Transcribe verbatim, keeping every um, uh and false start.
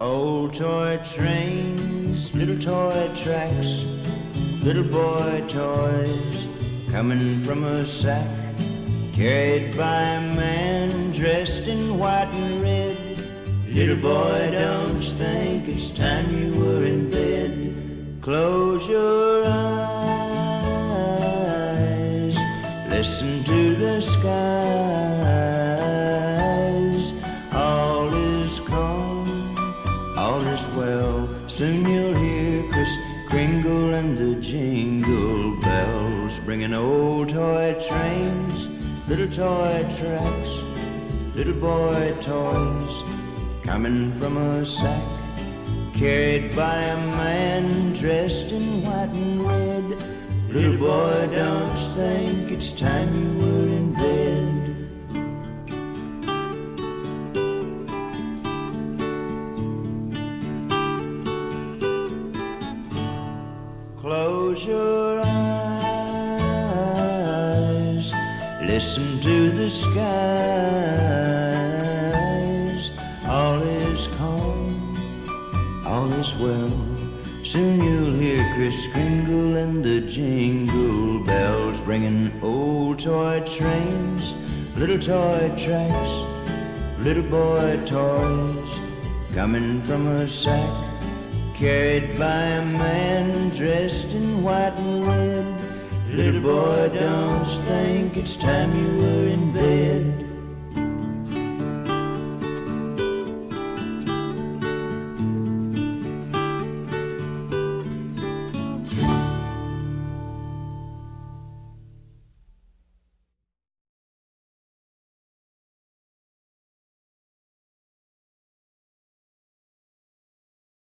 Old toy trains, little toy tracks, little boy toys coming from a sack, carried by a man dressed in white and red. Little boy, don't you think it's time you were in bed? Close your eyes, listen to the skies. All is calm, all is well. Soon you'll hear Kris Kringle and the jingle bells, bringing old toy trains, little toy tracks, little boy toys coming from a sack, carried by a man dressed in white and red. Little boy, don't you think it's time you were in bed? Close your eyes, listen to the skies. All is calm, all is well. Soon you'll hear Kris Kringle and the jingle bells, bringing old toy trains, little toy tracks, little boy toys coming from a sack, carried by a man dressed in white and red. Little boy, don't you think it's time you were in bed?